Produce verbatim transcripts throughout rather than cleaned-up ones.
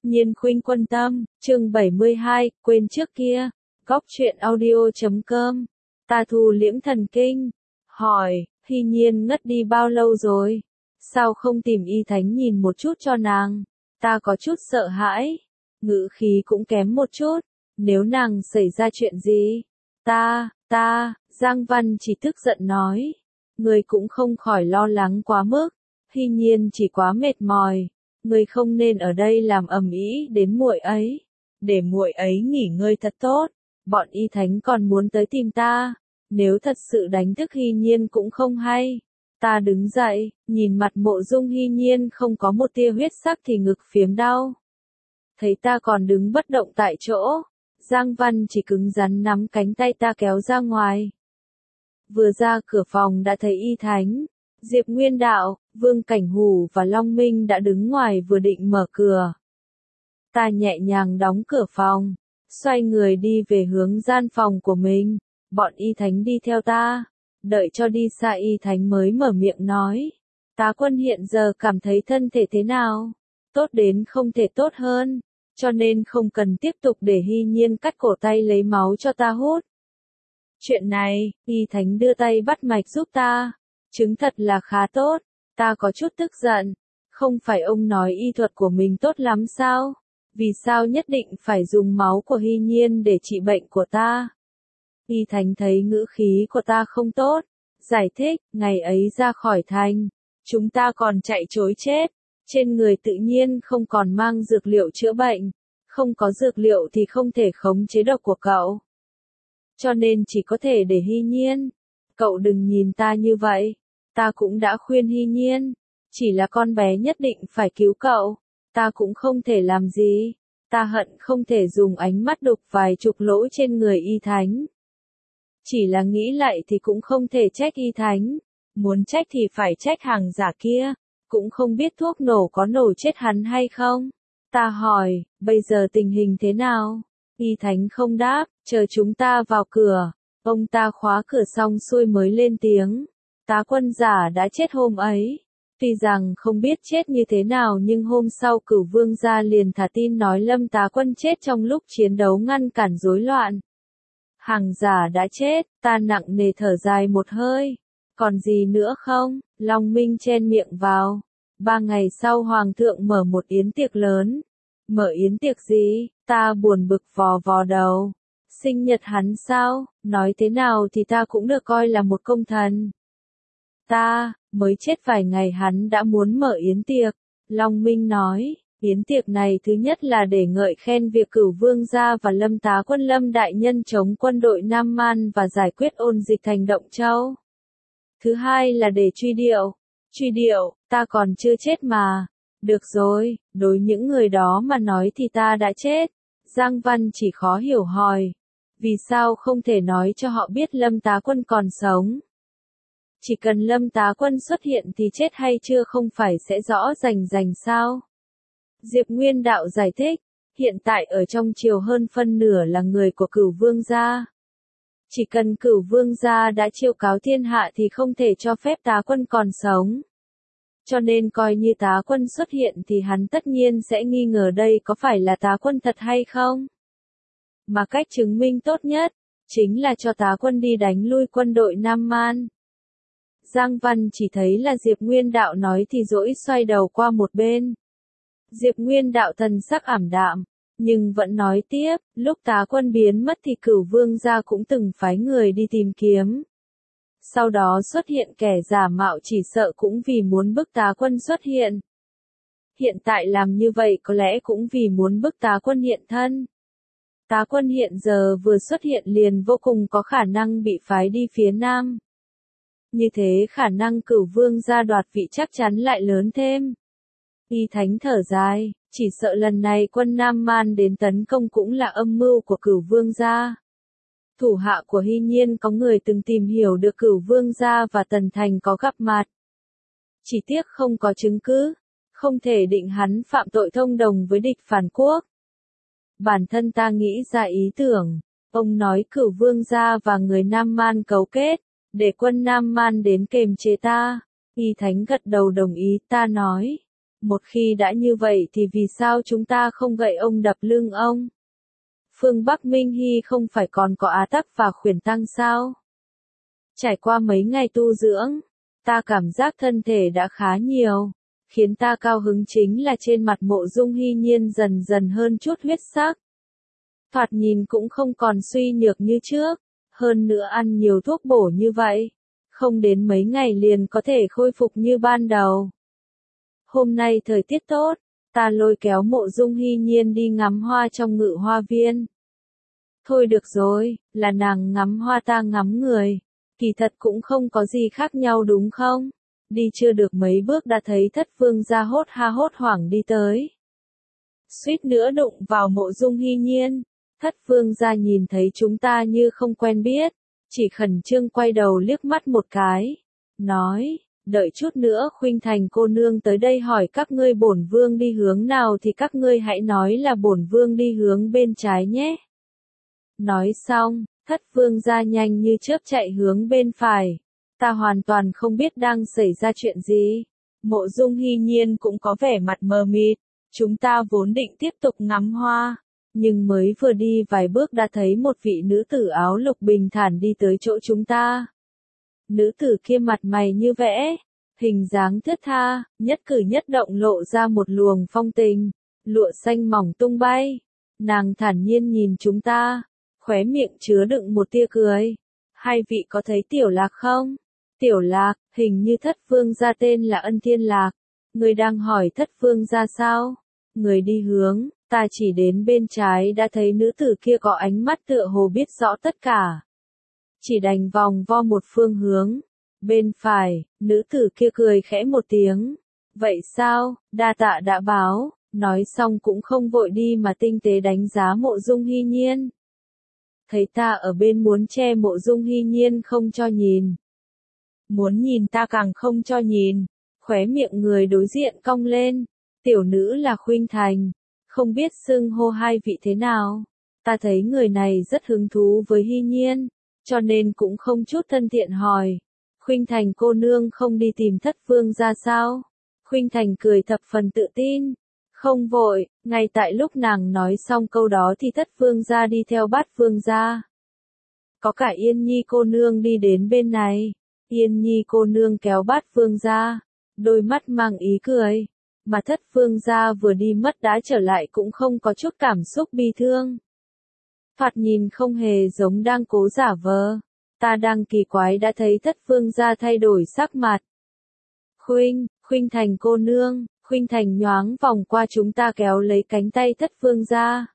Nhiên khuynh quân tâm, chương bảy mươi hai, quên trước kia, góc truyện audio chấm com, ta thu liễm thần kinh, hỏi, Hy Nhiên ngất đi bao lâu rồi? Sao không tìm y thánh nhìn một chút cho nàng? Ta có chút sợ hãi, ngữ khí cũng kém một chút, nếu nàng xảy ra chuyện gì? Ta, ta, Giang Văn chỉ tức giận nói, người cũng không khỏi lo lắng quá mức, Hy Nhiên chỉ quá mệt mỏi. Ngươi không nên ở đây làm ầm ĩ đến muội ấy, để muội ấy nghỉ ngơi thật tốt, bọn y thánh còn muốn tới tìm ta, nếu thật sự đánh thức Hy Nhiên cũng không hay. Ta đứng dậy, nhìn mặt Mộ Dung Hy Nhiên không có một tia huyết sắc thì ngực phiếm đau. Thấy ta còn đứng bất động tại chỗ, Giang Văn chỉ cứng rắn nắm cánh tay ta kéo ra ngoài. Vừa ra cửa phòng đã thấy y thánh, Diệp Nguyên Đạo, Vương Cảnh Hủ và Long Minh đã đứng ngoài vừa định mở cửa. Ta nhẹ nhàng đóng cửa phòng, xoay người đi về hướng gian phòng của mình, bọn y thánh đi theo ta, đợi cho đi xa y thánh mới mở miệng nói. Tá Quân hiện giờ cảm thấy thân thể thế nào? Tốt đến không thể tốt hơn, cho nên không cần tiếp tục để Hy Nhiên cắt cổ tay lấy máu cho ta hút. Chuyện này, y thánh đưa tay bắt mạch giúp ta. Chứng thật là khá tốt, ta có chút tức giận, không phải ông nói y thuật của mình tốt lắm sao? Vì sao nhất định phải dùng máu của Hy Nhiên để trị bệnh của ta? Y thánh thấy ngữ khí của ta không tốt, giải thích, ngày ấy ra khỏi thành, chúng ta còn chạy trối chết, trên người tự nhiên không còn mang dược liệu chữa bệnh, không có dược liệu thì không thể khống chế độc của cậu. Cho nên chỉ có thể để Hy Nhiên. Cậu đừng nhìn ta như vậy. Ta cũng đã khuyên Hy Nhiên, chỉ là con bé nhất định phải cứu cậu, ta cũng không thể làm gì, ta hận không thể dùng ánh mắt đục vài chục lỗ trên người y thánh. Chỉ là nghĩ lại thì cũng không thể trách y thánh, muốn trách thì phải trách hàng giả kia, cũng không biết thuốc nổ có nổ chết hắn hay không. Ta hỏi, bây giờ tình hình thế nào? Y thánh không đáp, chờ chúng ta vào cửa. Ông ta khóa cửa xong xuôi mới lên tiếng. Tá Quân giả đã chết hôm ấy. Tuy rằng không biết chết như thế nào nhưng hôm sau Cửu Vương gia liền thả tin nói Lâm Tá Quân chết trong lúc chiến đấu ngăn cản rối loạn. Hàng giả đã chết, ta nặng nề thở dài một hơi. Còn gì nữa không? Long Minh chen miệng vào. Ba ngày sau Hoàng thượng mở một yến tiệc lớn. Mở yến tiệc gì? Ta buồn bực vò vò đầu. Sinh nhật hắn sao? Nói thế nào thì ta cũng được coi là một công thần. Ta, mới chết vài ngày hắn đã muốn mở yến tiệc. Long Minh nói, yến tiệc này thứ nhất là để ngợi khen việc Cửu Vương gia và Lâm Tá Quân Lâm đại nhân chống quân đội Nam Man và giải quyết ôn dịch thành Động Châu. Thứ hai là để truy điệu. Truy điệu, ta còn chưa chết mà. Được rồi, đối những người đó mà nói thì ta đã chết. Giang Văn chỉ khó hiểu hỏi. Vì sao không thể nói cho họ biết Lâm Tá Quân còn sống? Chỉ cần Lâm Tá Quân xuất hiện thì chết hay chưa không phải sẽ rõ rành rành sao? Diệp Nguyên Đạo giải thích, hiện tại ở trong triều hơn phân nửa là người của Cửu Vương gia. Chỉ cần Cửu Vương gia đã chiêu cáo thiên hạ thì không thể cho phép Tá Quân còn sống. Cho nên coi như Tá Quân xuất hiện thì hắn tất nhiên sẽ nghi ngờ đây có phải là Tá Quân thật hay không? Mà cách chứng minh tốt nhất, chính là cho Tá Quân đi đánh lui quân đội Nam Man. Giang Văn chỉ thấy là Diệp Nguyên Đạo nói thì dỗi xoay đầu qua một bên. Diệp Nguyên Đạo thần sắc ảm đạm, nhưng vẫn nói tiếp, lúc Tá Quân biến mất thì Cửu Vương gia cũng từng phái người đi tìm kiếm. Sau đó xuất hiện kẻ giả mạo chỉ sợ cũng vì muốn bức Tá Quân xuất hiện. Hiện tại làm như vậy có lẽ cũng vì muốn bức Tá Quân hiện thân. Tá Quân hiện giờ vừa xuất hiện liền vô cùng có khả năng bị phái đi phía Nam. Như thế khả năng Cửu Vương gia đoạt vị chắc chắn lại lớn thêm. Y thánh thở dài, chỉ sợ lần này quân Nam Man đến tấn công cũng là âm mưu của Cửu Vương gia. Thủ hạ của Hy Nhiên có người từng tìm hiểu được Cửu Vương gia và Tần Thành có gặp mặt. Chỉ tiếc không có chứng cứ, không thể định hắn phạm tội thông đồng với địch phản quốc. Bản thân ta nghĩ ra ý tưởng, ông nói Cửu Vương gia và người Nam Man cấu kết, để quân Nam Man đến kềm chế ta. Y thánh gật đầu đồng ý, ta nói, Một khi đã như vậy thì vì sao chúng ta không gậy ông đập lưng ông? Phương Bắc Minh Hy không phải còn có Á Tắc và Khuyển Tăng sao? Trải qua mấy ngày tu dưỡng, ta cảm giác thân thể đã khá nhiều. Khiến ta cao hứng chính là trên mặt Mộ Dung Hy Nhiên dần dần hơn chút huyết sắc. Thoạt nhìn cũng không còn suy nhược như trước, hơn nữa ăn nhiều thuốc bổ như vậy. Không đến mấy ngày liền có thể khôi phục như ban đầu. Hôm nay thời tiết tốt, ta lôi kéo Mộ Dung Hy Nhiên đi ngắm hoa trong Ngự Hoa Viên. Thôi được rồi, là nàng ngắm hoa ta ngắm người. Kỳ thật cũng không có gì khác nhau đúng không? Đi chưa được mấy bước đã thấy Thất Vương gia hốt ha hốt hoảng đi tới. Suýt nữa đụng vào Mộ Dung Hy Nhiên. Thất Vương gia nhìn thấy chúng ta như không quen biết, chỉ khẩn trương quay đầu liếc mắt một cái, nói, đợi chút nữa Khuynh Thành cô nương tới đây hỏi các ngươi bổn vương đi hướng nào thì các ngươi hãy nói là bổn vương đi hướng bên trái nhé. Nói xong, Thất Vương gia nhanh như chớp chạy hướng bên phải. Ta hoàn toàn không biết đang xảy ra chuyện gì. Mộ Dung Hy Nhiên cũng có vẻ mặt mờ mịt. Chúng ta vốn định tiếp tục ngắm hoa, nhưng mới vừa đi vài bước đã thấy một vị nữ tử áo lục bình thản đi tới chỗ chúng ta. Nữ tử kia mặt mày như vẽ, hình dáng thướt tha, nhất cử nhất động lộ ra một luồng phong tình, lụa xanh mỏng tung bay. Nàng thản nhiên nhìn chúng ta, khóe miệng chứa đựng một tia cười. Hai vị có thấy Tiểu Lạc không? Tiểu Lạc, hình như Thất Vương gia tên là Ân Thiên Lạc. Người đang hỏi Thất Vương gia sao? Người đi hướng, ta chỉ đến bên trái đã thấy nữ tử kia có ánh mắt tựa hồ biết rõ tất cả. Chỉ đành vòng vo một phương hướng. Bên phải, nữ tử kia cười khẽ một tiếng. Vậy sao, đa tạ đã báo, nói xong cũng không vội đi mà tinh tế đánh giá Mộ Dung Hy Nhiên. Thấy ta ở bên muốn che Mộ Dung Hy Nhiên không cho nhìn. Muốn nhìn ta càng không cho nhìn, khóe miệng người đối diện cong lên. Tiểu nữ là Khuynh Thành, không biết xưng hô hai vị thế nào. Ta thấy người này rất hứng thú với Hy Nhiên, cho nên cũng không chút thân thiện hỏi. Khuynh Thành cô nương không đi tìm Thất Vương gia sao? Khuynh Thành cười thập phần tự tin. Không vội, ngay tại lúc nàng nói xong câu đó thì Thất Vương gia đi theo Bát Vương gia. Có cả Yên Nhi cô nương đi đến bên này. Yên Nhi cô nương kéo Bát Vương gia, đôi mắt mang ý cười. Mà Thất Vương gia vừa đi mất đã trở lại cũng không có chút cảm xúc bi thương. Thoạt nhìn không hề giống đang cố giả vờ. Ta đang kỳ quái đã thấy Thất Vương gia thay đổi sắc mặt. Khuynh, Khuynh Thành cô nương, Khuynh Thành nhoáng vòng qua chúng ta kéo lấy cánh tay Thất Vương gia.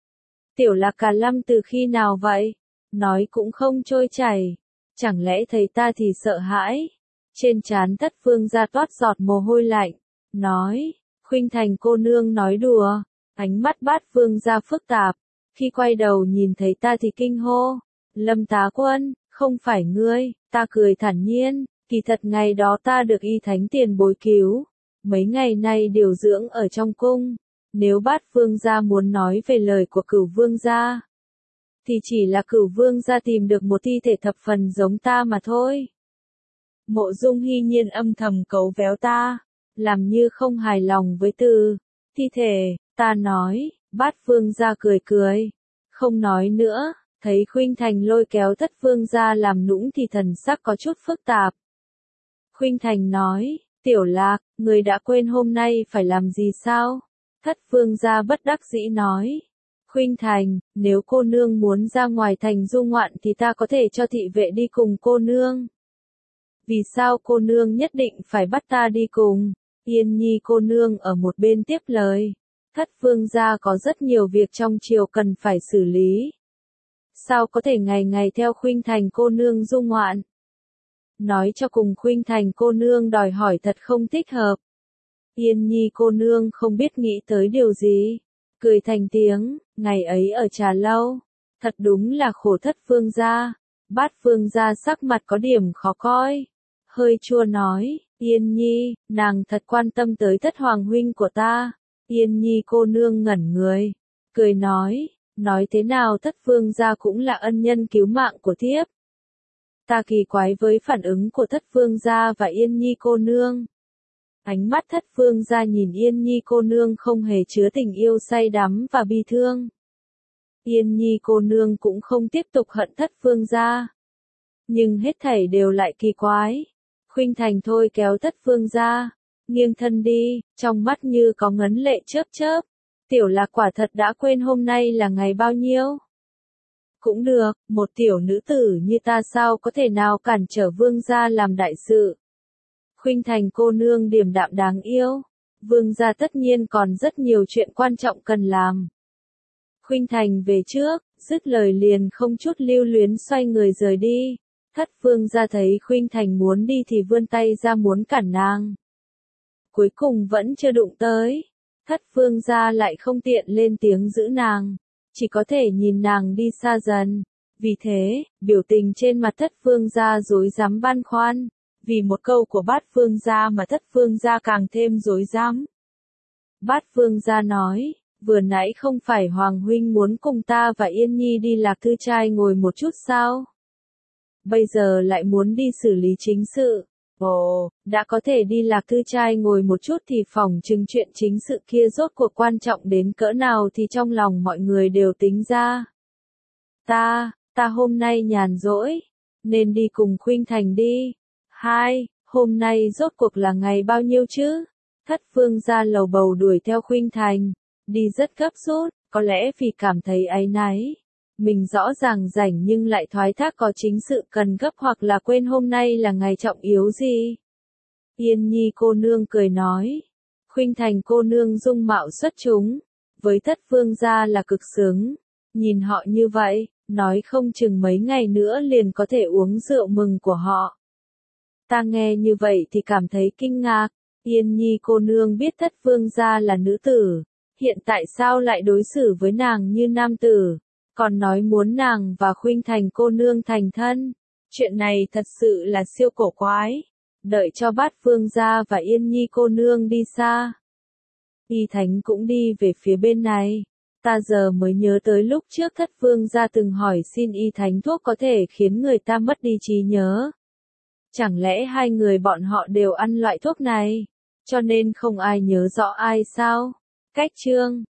Tiểu Lạc Cả Lâm từ khi nào vậy? Nói cũng không trôi chảy. Chẳng lẽ thấy ta thì sợ hãi? Trên trán Thất Vương gia toát giọt mồ hôi lạnh. Nói, Khuynh Thành cô nương nói đùa. Ánh mắt Bát Vương gia phức tạp. Khi quay đầu nhìn thấy ta thì kinh hô. Lâm Tá Quân, không phải ngươi. Ta cười thản nhiên. Kỳ thật ngày đó ta được y thánh tiền bối cứu. Mấy ngày nay điều dưỡng ở trong cung. Nếu Bát Vương gia muốn nói về lời của Cửu Vương gia, thì chỉ là Cửu Vương gia tìm được một thi thể thập phần giống ta mà thôi. Mộ Dung Hy Nhiên âm thầm cấu véo ta, làm như không hài lòng với từ thi thể. Ta nói, Bát Vương gia cười cười, không nói nữa. Thấy Khuynh Thành lôi kéo Thất Vương gia làm nũng thì thần sắc có chút phức tạp. Khuynh Thành nói, Tiểu Lạc, người đã quên hôm nay phải làm gì sao? Thất Vương gia bất đắc dĩ nói. Khuynh Thành, nếu cô nương muốn ra ngoài thành du ngoạn thì ta có thể cho thị vệ đi cùng cô nương. Vì sao cô nương nhất định phải bắt ta đi cùng? Yên Nhi cô nương ở một bên tiếp lời. Thất Vương gia có rất nhiều việc trong triều cần phải xử lý. Sao có thể ngày ngày theo Khuynh Thành cô nương du ngoạn? Nói cho cùng Khuynh Thành cô nương đòi hỏi thật không thích hợp. Yên Nhi cô nương không biết nghĩ tới điều gì. Cười thành tiếng, ngày ấy ở trà lâu. Thật đúng là khổ Thất Vương gia. Bát Vương gia sắc mặt có điểm khó coi. Hơi chua nói, Yên Nhi, nàng thật quan tâm tới Thất Hoàng huynh của ta. Yên Nhi cô nương ngẩn người. Cười nói, nói thế nào Thất Vương gia cũng là ân nhân cứu mạng của thiếp. Ta kỳ quái với phản ứng của Thất Vương gia và Yên Nhi cô nương. Ánh mắt Thất Phương Gia nhìn Yên Nhi cô nương không hề chứa tình yêu say đắm và bi thương. Yên Nhi cô nương cũng không tiếp tục hận Thất Phương Gia. Nhưng hết thảy đều lại kỳ quái. Khuynh Thành thôi kéo Thất Phương Gia, nghiêng thân đi, trong mắt như có ngấn lệ chớp chớp. Tiểu Lạc quả thật đã quên hôm nay là ngày bao nhiêu. Cũng được, một tiểu nữ tử như ta sao có thể nào cản trở vương gia làm đại sự. Khuynh Thành cô nương điềm đạm đáng yêu. Vương gia tất nhiên còn rất nhiều chuyện quan trọng cần làm. Khuynh Thành về trước, dứt lời liền không chút lưu luyến xoay người rời đi. Thất Phương Gia thấy Khuynh Thành muốn đi thì vươn tay ra muốn cản nàng. Cuối cùng vẫn chưa đụng tới. Thất Phương Gia lại không tiện lên tiếng giữ nàng, chỉ có thể nhìn nàng đi xa dần. Vì thế, biểu tình trên mặt Thất Phương Gia rối rắm băn khoăn. Vì một câu của Bát Phương Gia mà Thất Phương Gia càng thêm rối rắm. Bát Phương Gia nói, vừa nãy không phải Hoàng huynh muốn cùng ta và Yên Nhi đi Lạc Thư Trai ngồi một chút sao? Bây giờ lại muốn đi xử lý chính sự. Ồ, đã có thể đi Lạc Thư Trai ngồi một chút thì phỏng chừng chuyện chính sự kia rốt cuộc quan trọng đến cỡ nào thì trong lòng mọi người đều tính ra. Ta, ta hôm nay nhàn rỗi, nên đi cùng Khuynh Thành đi. Hai, hôm nay rốt cuộc là ngày bao nhiêu chứ? Thất Phương Gia lầu bầu đuổi theo Khuynh Thành, đi rất gấp rút, có lẽ vì cảm thấy áy náy. Mình rõ ràng rảnh nhưng lại thoái thác có chính sự cần gấp hoặc là quên hôm nay là ngày trọng yếu gì. Yên Nhi cô nương cười nói. Khuynh Thành cô nương dung mạo xuất chúng, với Thất Phương Gia là cực xứng. Nhìn họ như vậy, nói không chừng mấy ngày nữa liền có thể uống rượu mừng của họ. Ta nghe như vậy thì cảm thấy kinh ngạc. Yên Nhi cô nương biết Thất Phương Gia là nữ tử, hiện tại sao lại đối xử với nàng như nam tử, còn nói muốn nàng và Khuynh Thành cô nương thành thân. Chuyện này thật sự là siêu cổ quái. Đợi cho Bát Phương Gia và Yên Nhi cô nương đi xa, Y Thánh cũng đi về phía bên này. Ta giờ mới nhớ tới lúc trước Thất Phương Gia từng hỏi xin Y Thánh thuốc có thể khiến người ta mất đi trí nhớ. Chẳng lẽ hai người bọn họ đều ăn loại thuốc này, cho nên không ai nhớ rõ ai sao? Cách chương